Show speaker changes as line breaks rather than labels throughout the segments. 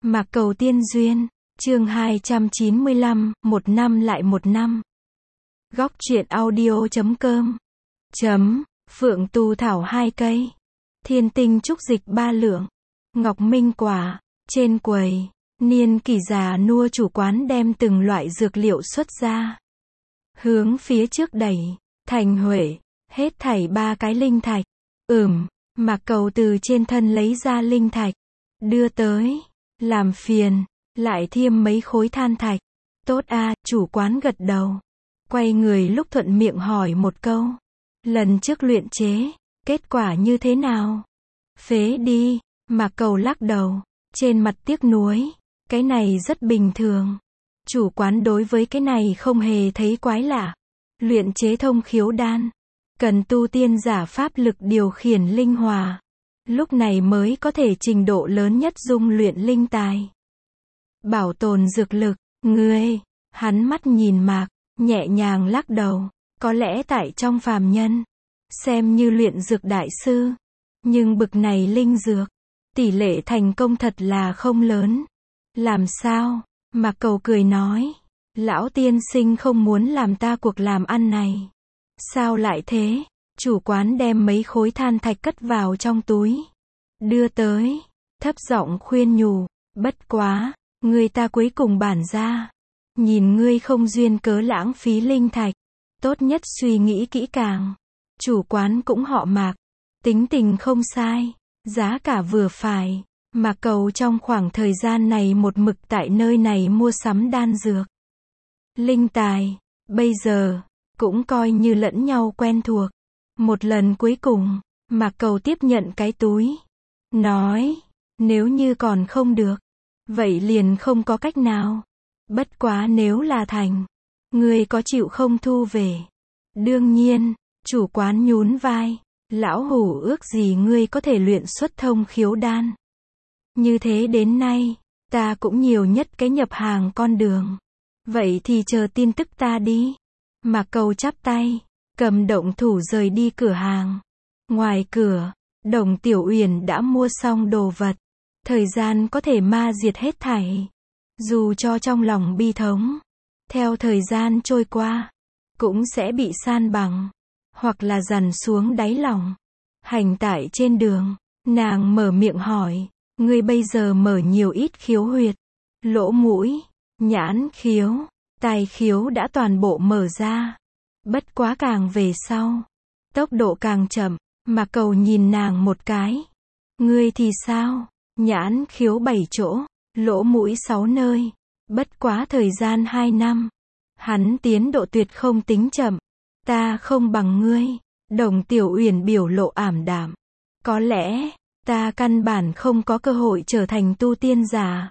Mạc Cầu Tiên Duyên, chương 295, một năm lại một năm. Góc truyện audio.com. Phượng tu thảo 2 cây. Thiên tinh trúc dịch 3 lượng. Ngọc minh quả. Trên quầy, niên kỷ già nua chủ quán đem từng loại dược liệu xuất ra. Hướng phía trước đẩy. Thành Huệ. Hết thảy 3 cái linh thạch. Mạc Cầu từ trên thân lấy ra linh thạch. Đưa tới. Làm phiền. Lại thêm mấy khối than thạch. Tốt a, chủ quán gật đầu. Quay người lúc thuận miệng hỏi một câu. Lần trước luyện chế, kết quả như thế nào? Phế đi. Mạc Cầu lắc đầu. Trên mặt tiếc nuối. Cái này rất bình thường. Chủ quán đối với cái này không hề thấy quái lạ. Luyện chế thông khiếu đan. Cần tu tiên giả pháp lực điều khiển linh hòa. Lúc này mới có thể trình độ lớn nhất dung luyện linh tài. Bảo tồn dược lực, ngươi. Hắn mắt nhìn Mạc, nhẹ nhàng lắc đầu. Có lẽ tại trong phàm nhân, xem như luyện dược đại sư. Nhưng bực này linh dược, tỷ lệ thành công thật là không lớn. Làm sao? Mạc Cầu cười nói. Lão tiên sinh không muốn làm ta cuộc làm ăn này. Sao lại thế? Chủ quán đem mấy khối than thạch cất vào trong túi. Đưa tới. Thấp giọng khuyên nhủ. Bất quá. Người ta cuối cùng bản ra. Nhìn ngươi không duyên cớ lãng phí linh thạch. Tốt nhất suy nghĩ kỹ càng. Chủ quán cũng họ Mạc. Tính tình không sai. Giá cả vừa phải. Mạc Cầu trong khoảng thời gian này một mực tại nơi này mua sắm đan dược. Linh tài. Bây giờ. Cũng coi như lẫn nhau quen thuộc. Một lần cuối cùng. Mạc Cầu tiếp nhận cái túi. Nói. Nếu như còn không được. Vậy liền không có cách nào. Bất quá nếu là thành. Ngươi có chịu không thu về? Đương nhiên. Chủ quán nhún vai. Lão hủ ước gì ngươi có thể luyện xuất thông khiếu đan. Như thế đến nay. Ta cũng nhiều nhất cái nhập hàng con đường. Vậy thì chờ tin tức ta đi. Mạc Cầu chắp tay. Cầm động thủ rời đi cửa hàng. Ngoài cửa. Đồng Tiểu Uyển đã mua xong đồ vật. Thời gian có thể ma diệt hết thảy. Dù cho trong lòng bi thống. Theo thời gian trôi qua. Cũng sẽ bị san bằng. Hoặc là dằn xuống đáy lòng. Hành tải trên đường. Nàng mở miệng hỏi. Ngươi bây giờ mở nhiều ít khiếu huyệt. Lỗ mũi. Nhãn khiếu. Tai khiếu đã toàn bộ mở ra. Bất quá càng về sau. Tốc độ càng chậm. Mạc Cầu nhìn nàng một cái. Ngươi thì sao? Nhãn khiếu 7 chỗ. Lỗ mũi 6 nơi. Bất quá thời gian 2 năm. Hắn tiến độ tuyệt không tính chậm. Ta không bằng ngươi. Đồng Tiểu Uyển biểu lộ ảm đạm. Có lẽ, ta căn bản không có cơ hội trở thành tu tiên giả.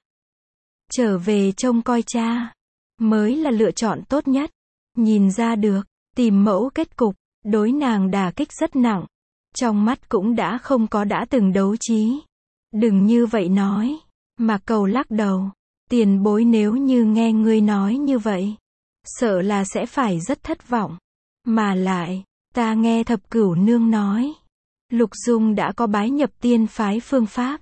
Trở về trông coi cha. Mới là lựa chọn tốt nhất. Nhìn ra được, tìm mẫu kết cục. Đối nàng đả kích rất nặng. Trong mắt cũng đã không có đã từng đấu trí. Đừng như vậy nói. Mạc Cầu lắc đầu. Tiền bối nếu như nghe ngươi nói như vậy. Sợ là sẽ phải rất thất vọng. Mà lại, ta nghe Thập Cửu Nương nói. Lục Dung đã có bái nhập tiên phái phương pháp.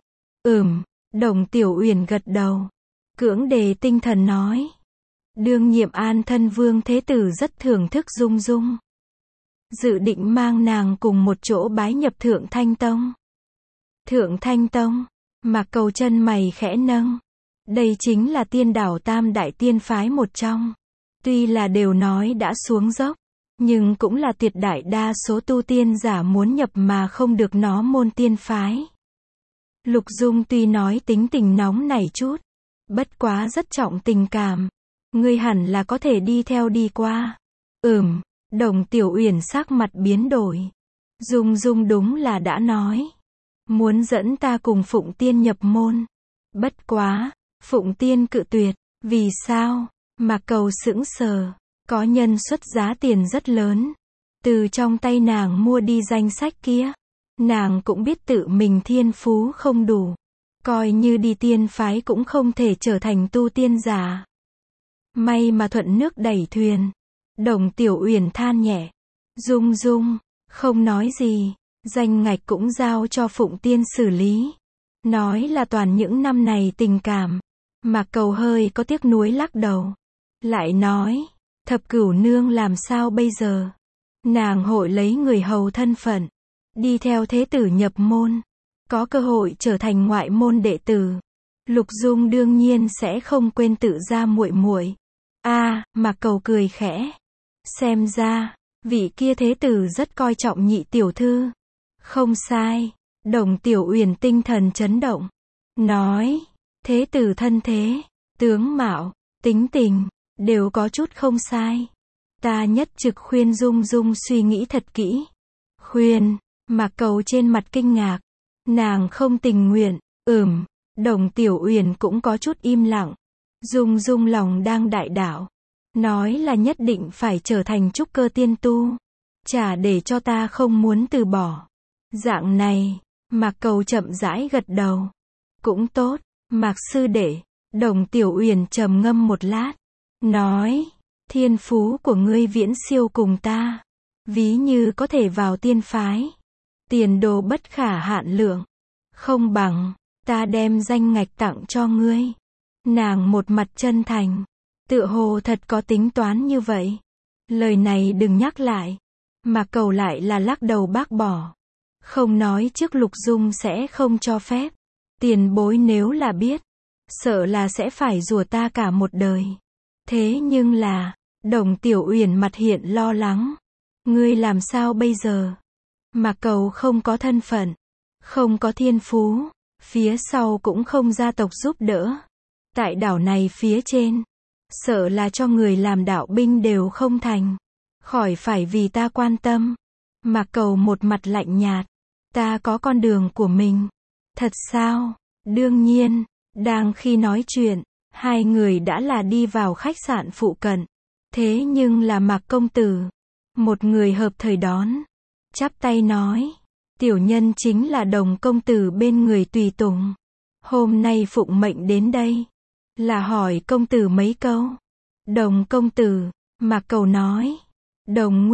Đồng Tiểu Uyển gật đầu. Cưỡng đề tinh thần nói. Đương nhiệm An Thân Vương Thế Tử rất thưởng thức Dung Dung. Dự định mang nàng cùng một chỗ bái nhập Thượng Thanh Tông. Thượng Thanh Tông. Mạc Cầu chân mày khẽ nâng. Đây chính là tiên đảo tam đại tiên phái một trong. Tuy là đều nói đã xuống dốc. Nhưng cũng là tuyệt đại đa số tu tiên giả muốn nhập mà không được nó môn tiên phái. Lục Dung tuy nói tính tình nóng nảy chút. Bất quá rất trọng tình cảm. Ngươi hẳn là có thể đi theo đi qua. Đồng Tiểu Uyển sắc mặt biến đổi. Dung Dung đúng là đã nói. Muốn dẫn ta cùng Phụng Tiên nhập môn. Bất quá. Phụng Tiên cự tuyệt. Vì sao? Mạc Cầu sững sờ. Có nhân xuất giá tiền rất lớn. Từ trong tay nàng mua đi danh sách kia. Nàng cũng biết tự mình thiên phú không đủ. Coi như đi tiên phái cũng không thể trở thành tu tiên giả. May mà thuận nước đẩy thuyền. Đồng Tiểu Uyển than nhẹ. Dung Dung. Không nói gì. Danh ngạch cũng giao cho Phụng Tiên xử lý. nói là toàn những năm này tình cảm. Mạc Cầu hơi có tiếc nuối lắc đầu. Lại nói, Thập Cửu nương làm sao bây giờ? Nàng hội lấy người hầu thân phận, đi theo thế tử nhập môn, có cơ hội trở thành ngoại môn đệ tử. Lục Dung đương nhiên sẽ không quên tự gia muội muội. Mạc Cầu cười khẽ. Xem ra, vị kia thế tử rất coi trọng nhị tiểu thư. Không sai. Đồng Tiểu Uyển tinh thần chấn động. Nói, thế tử thân thế, tướng mạo, tính tình, đều có chút không sai. Ta nhất trực khuyên Dung Dung suy nghĩ thật kỹ. Khuyên, Mạc Cầu trên mặt kinh ngạc. Nàng không tình nguyện, Đồng Tiểu Uyển cũng có chút im lặng. Dung Dung lòng đang đại đảo. Nói là nhất định phải trở thành trúc cơ tiên tu. Chả để cho ta không muốn từ bỏ. Dạng này, Mạc Cầu chậm rãi gật đầu. Cũng tốt, Mạc sư đệ. Đồng Tiểu Uyển trầm ngâm một lát. Nói, thiên phú của ngươi viễn siêu cùng ta. Ví như có thể vào tiên phái. Tiền đồ bất khả hạn lượng. Không bằng, ta đem danh ngạch tặng cho ngươi. Nàng một mặt chân thành. Tựa hồ thật có tính toán như vậy. Lời này đừng nhắc lại. Mạc Cầu lại là lắc đầu bác bỏ. Không nói trước Lục Dung sẽ không cho phép. Tiền bối nếu là biết, sợ là sẽ phải rủa ta cả một đời. Thế nhưng là, Đồng Tiểu Uyển mặt hiện lo lắng. Ngươi làm sao bây giờ? Mạc Cầu không có thân phận, không có thiên phú, phía sau cũng không gia tộc giúp đỡ. Tại đảo này phía trên, sợ là cho người làm đạo binh đều không thành. Khỏi phải vì ta quan tâm. Mạc Cầu một mặt lạnh nhạt. Ta có con đường của mình. Thật sao? Đương nhiên. Đang khi nói chuyện, hai người đã là đi vào khách sạn phụ cận. Thế nhưng là Mạc công tử, một người hợp thời đón, chắp tay nói, tiểu nhân chính là Đồng công tử bên người tùy tùng. Hôm nay phụng mệnh đến đây, là hỏi công tử mấy câu. Đồng công tử, Mạc Cầu nói, Đồng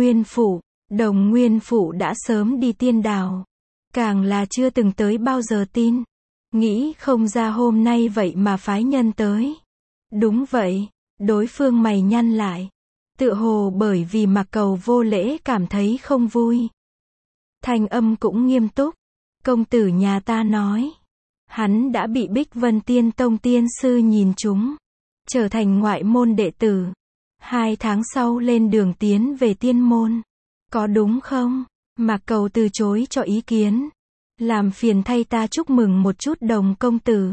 Nguyên Phụ đã sớm đi tiên đào. Càng là chưa từng tới bao giờ tin. Nghĩ không ra hôm nay vậy mà phái nhân tới. Đúng vậy, đối phương mày nhăn lại. Tựa hồ bởi vì Mạc Cầu vô lễ cảm thấy không vui. Thanh âm cũng nghiêm túc. Công tử nhà ta nói, hắn đã bị Bích Vân Tiên Tông tiên sư nhìn trúng, trở thành ngoại môn đệ tử. 2 tháng sau lên đường tiến về tiên môn. Có đúng không? Mạc Cầu từ chối cho ý kiến. Làm phiền thay ta chúc mừng một chút Đồng công tử.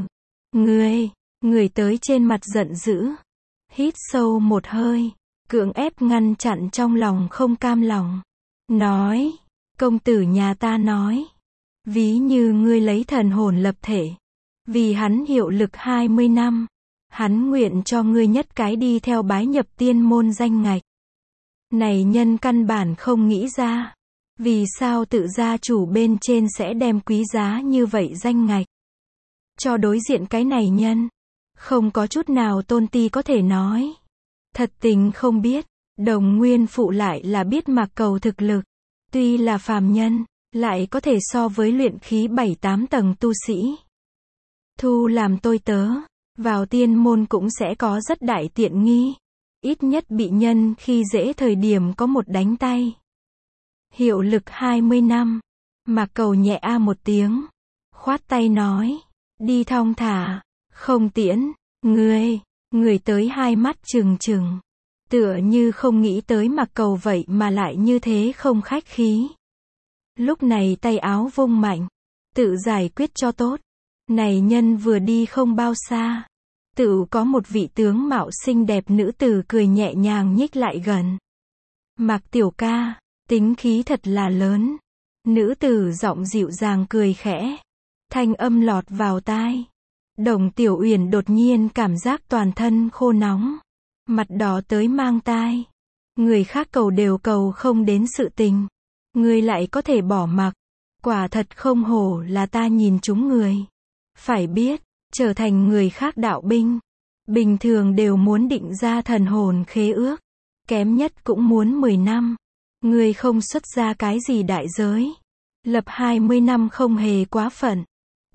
Người tới trên mặt giận dữ. Hít sâu một hơi, cưỡng ép ngăn chặn trong lòng không cam lòng. Nói, công tử nhà ta nói, ví như ngươi lấy thần hồn lập thể, vì hắn hiệu lực 20 năm, hắn nguyện cho ngươi nhất cái đi theo bái nhập tiên môn danh ngạch. Này nhân căn bản không nghĩ ra, vì sao tự gia chủ bên trên sẽ đem quý giá như vậy danh ngạch cho đối diện cái này nhân. Không có chút nào tôn ti có thể nói. Thật tình không biết, Đồng Nguyên Phụ lại là biết Mạc Cầu thực lực. Tuy là phàm nhân, lại có thể so với luyện khí 7-8 tầng tu sĩ. Thu làm tôi tớ, vào tiên môn cũng sẽ có rất đại tiện nghi. Ít nhất bị nhân khi dễ thời điểm có một đánh tay. Hiệu lực 20 năm. Mạc Cầu nhẹ một tiếng. Khoát tay nói. Đi thong thả. Không tiễn. Người tới hai mắt trừng trừng. Tựa như không nghĩ tới Mạc Cầu vậy mà lại như thế không khách khí. Lúc này tay áo vung mạnh. Tự giải quyết cho tốt. Này nhân vừa đi không bao xa. Tự có một vị tướng mạo xinh đẹp nữ tử cười nhẹ nhàng nhích lại gần. Mạc tiểu ca, tính khí thật là lớn. Nữ tử giọng dịu dàng cười khẽ. Thanh âm lọt vào tai. Đồng Tiểu Uyển đột nhiên cảm giác toàn thân khô nóng. Mặt đỏ tới mang tai. Người khác cầu đều cầu không đến sự tình. Người lại có thể bỏ mặc. Quả thật không hổ là ta nhìn chúng người. Phải biết, trở thành người khác đạo binh. Bình thường đều muốn định ra thần hồn khế ước. Kém nhất cũng muốn 10 năm. Người không xuất ra cái gì đại giới. Lập 20 năm không hề quá phận.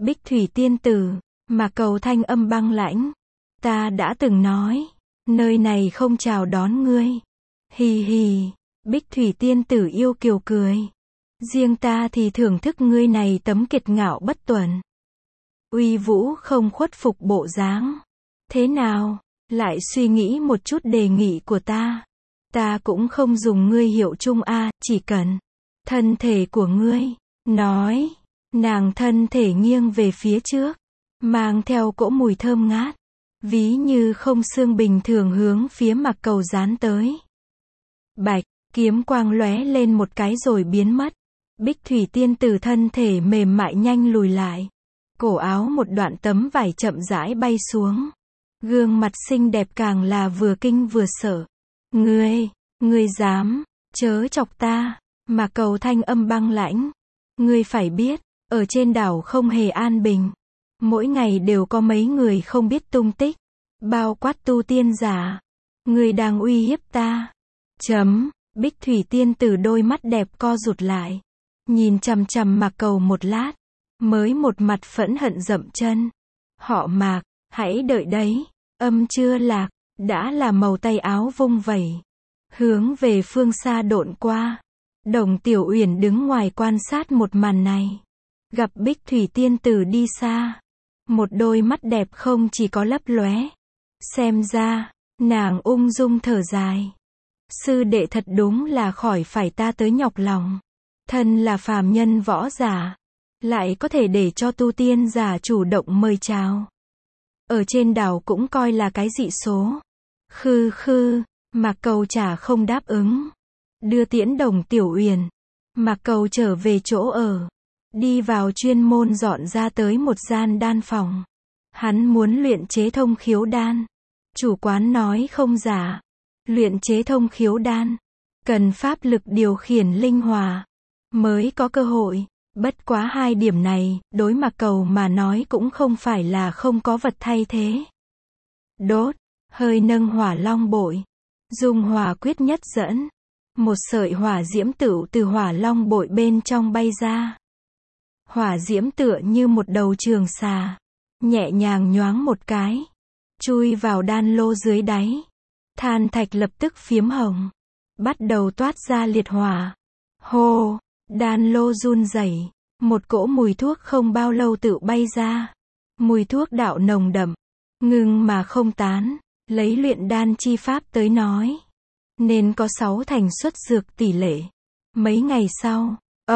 Bích Thủy Tiên Tử, Mạc Cầu thanh âm băng lãnh. Ta đã từng nói, nơi này không chào đón ngươi. Hì hì, Bích Thủy Tiên Tử yêu kiều cười. Riêng ta thì thưởng thức ngươi này tấm kiệt ngạo bất tuần. Uy vũ không khuất phục bộ dáng. Thế nào, lại suy nghĩ một chút đề nghị của ta. Ta cũng không dùng ngươi hiệu chung a, chỉ cần thân thể của ngươi. Nói, nàng thân thể nghiêng về phía trước, mang theo cỗ mùi thơm ngát, ví như không xương bình thường hướng phía Mạc Cầu dán tới. Bạch, kiếm quang lóe lên một cái rồi biến mất. Bích Thủy Tiên Tử thân thể mềm mại nhanh lùi lại. Cổ áo một đoạn tấm vải chậm rãi bay xuống. Gương mặt xinh đẹp càng là vừa kinh vừa sợ. Ngươi dám, chớ chọc ta. Mạc Cầu thanh âm băng lãnh. Ngươi phải biết, ở trên đảo không hề an bình. Mỗi ngày đều có mấy người không biết tung tích. Bao quát tu tiên giả. Ngươi đang uy hiếp ta. Bích Thủy Tiên Tử đôi mắt đẹp co rụt lại. Nhìn chằm chằm Mạc Cầu một lát. Mới một mặt phẫn hận dậm chân. Họ Mạc, hãy đợi đấy. Âm chưa lạc, đã là màu tay áo vung vẩy. Hướng về phương xa độn qua. Đồng Tiểu Uyển đứng ngoài quan sát một màn này. Gặp Bích Thủy Tiên Tử đi xa. Một đôi mắt đẹp không chỉ có lấp lóe. Xem ra, nàng ung dung thở dài. Sư đệ thật đúng là khỏi phải ta tới nhọc lòng. Thân là phàm nhân võ giả. Lại có thể để cho tu tiên giả chủ động mời chào. Ở trên đảo cũng coi là cái dị số. Mạc Cầu chả không đáp ứng. Đưa tiễn Đồng Tiểu Uyển. Mạc Cầu trở về chỗ ở. Đi vào chuyên môn dọn ra tới một gian đan phòng. Hắn muốn luyện chế thông khiếu đan. Chủ quán nói không giả. Luyện chế thông khiếu đan. Cần pháp lực điều khiển linh hòa. Mới có cơ hội. Bất quá hai điểm này, đối Mạc Cầu mà nói cũng không phải là không có vật thay thế. Đốt, hơi nâng hỏa long bội. Dùng hỏa quyết nhất dẫn. Một sợi hỏa diễm tựu từ hỏa long bội bên trong bay ra. Hỏa diễm tựa như một đầu trường xà. Nhẹ nhàng nhoáng một cái. Chui vào đan lô dưới đáy. Than thạch lập tức phiếm hồng. Bắt đầu toát ra liệt hỏa. Hô! Đan lô run rẩy, một cỗ mùi thuốc không bao lâu tự bay ra. Mùi thuốc đạo nồng đậm, ngưng mà không tán, lấy luyện đan chi pháp tới nói. Nên có 6 thành xuất dược tỷ lệ. Mấy ngày sau,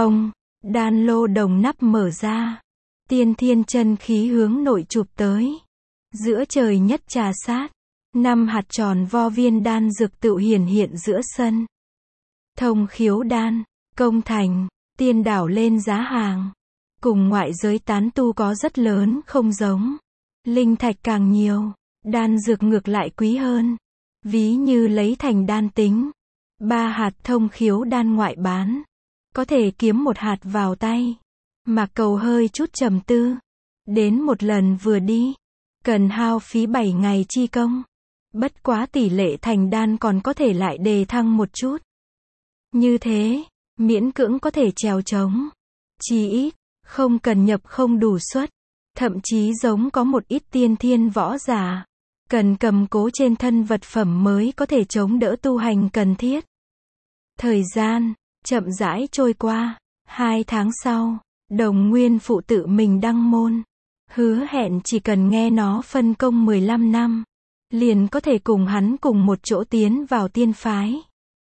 đan lô đồng nắp mở ra. Tiên thiên chân khí hướng nội chụp tới. Giữa trời nhất trà sát. 5 hạt tròn vo viên đan dược tự hiển hiện giữa sân. Thông khiếu đan. Công thành, tiên đảo lên giá hàng. Cùng ngoại giới tán tu có rất lớn không giống. Linh thạch càng nhiều, đan dược ngược lại quý hơn. Ví như lấy thành đan tính. 3 hạt thông khiếu đan ngoại bán. Có thể kiếm 1 hạt vào tay. Mạc Cầu hơi chút trầm tư. Đến một lần vừa đi. Cần hao phí 7 ngày chi công. Bất quá tỷ lệ thành đan còn có thể lại đề thăng một chút. Như thế. Miễn cưỡng có thể trèo trống. Chí ít, không cần nhập không đủ suất. Thậm chí giống có một ít tiên thiên võ giả. Cần cầm cố trên thân vật phẩm mới có thể chống đỡ tu hành cần thiết. Thời gian, chậm rãi trôi qua. 2 tháng sau, Đồng Nguyên phụ tự mình đăng môn. Hứa hẹn chỉ cần nghe nó phân công 15 năm. Liền có thể cùng hắn cùng một chỗ tiến vào tiên phái.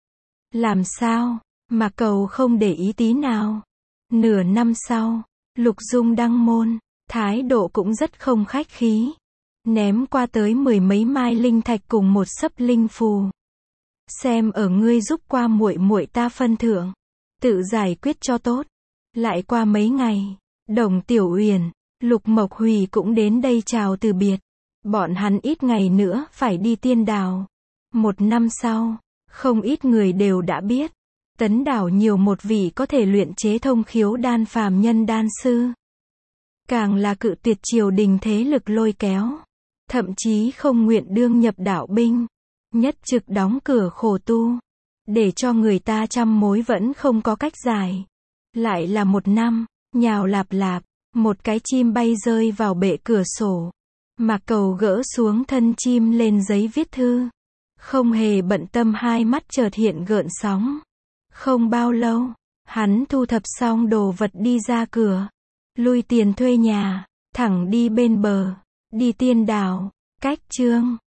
Làm sao? Mạc Cầu không để ý tí nào. Nửa năm sau, Lục Dung đăng môn, thái độ cũng rất không khách khí. Ném qua tới 10 mấy mai linh thạch cùng một sấp linh phù. Xem ở ngươi giúp qua muội muội ta phân thưởng, tự giải quyết cho tốt. Lại qua mấy ngày, Đồng Tiểu Uyển, Lục Mộc Hùy cũng đến đây chào từ biệt. Bọn hắn ít ngày nữa phải đi tiên đảo. 1 năm sau, không ít người đều đã biết. Tấn đảo nhiều một vị có thể luyện chế thông khiếu đan phàm nhân đan sư. Càng là cự tuyệt triều đình thế lực lôi kéo. Thậm chí không nguyện đương nhập đạo binh. Nhất trực đóng cửa khổ tu. Để cho người ta trăm mối vẫn không có cách giải. Lại là 1 năm, nhào lạp lạp, Một cái chim bay rơi vào bệ cửa sổ. Mạc Cầu gỡ xuống thân chim lên giấy viết thư. Không hề bận tâm, hai mắt chợt hiện gợn sóng. Không bao lâu, hắn thu thập xong đồ vật đi ra cửa. Lui tiền thuê nhà, thẳng đi bên bờ. Đi Tiên Đảo. Cách Chương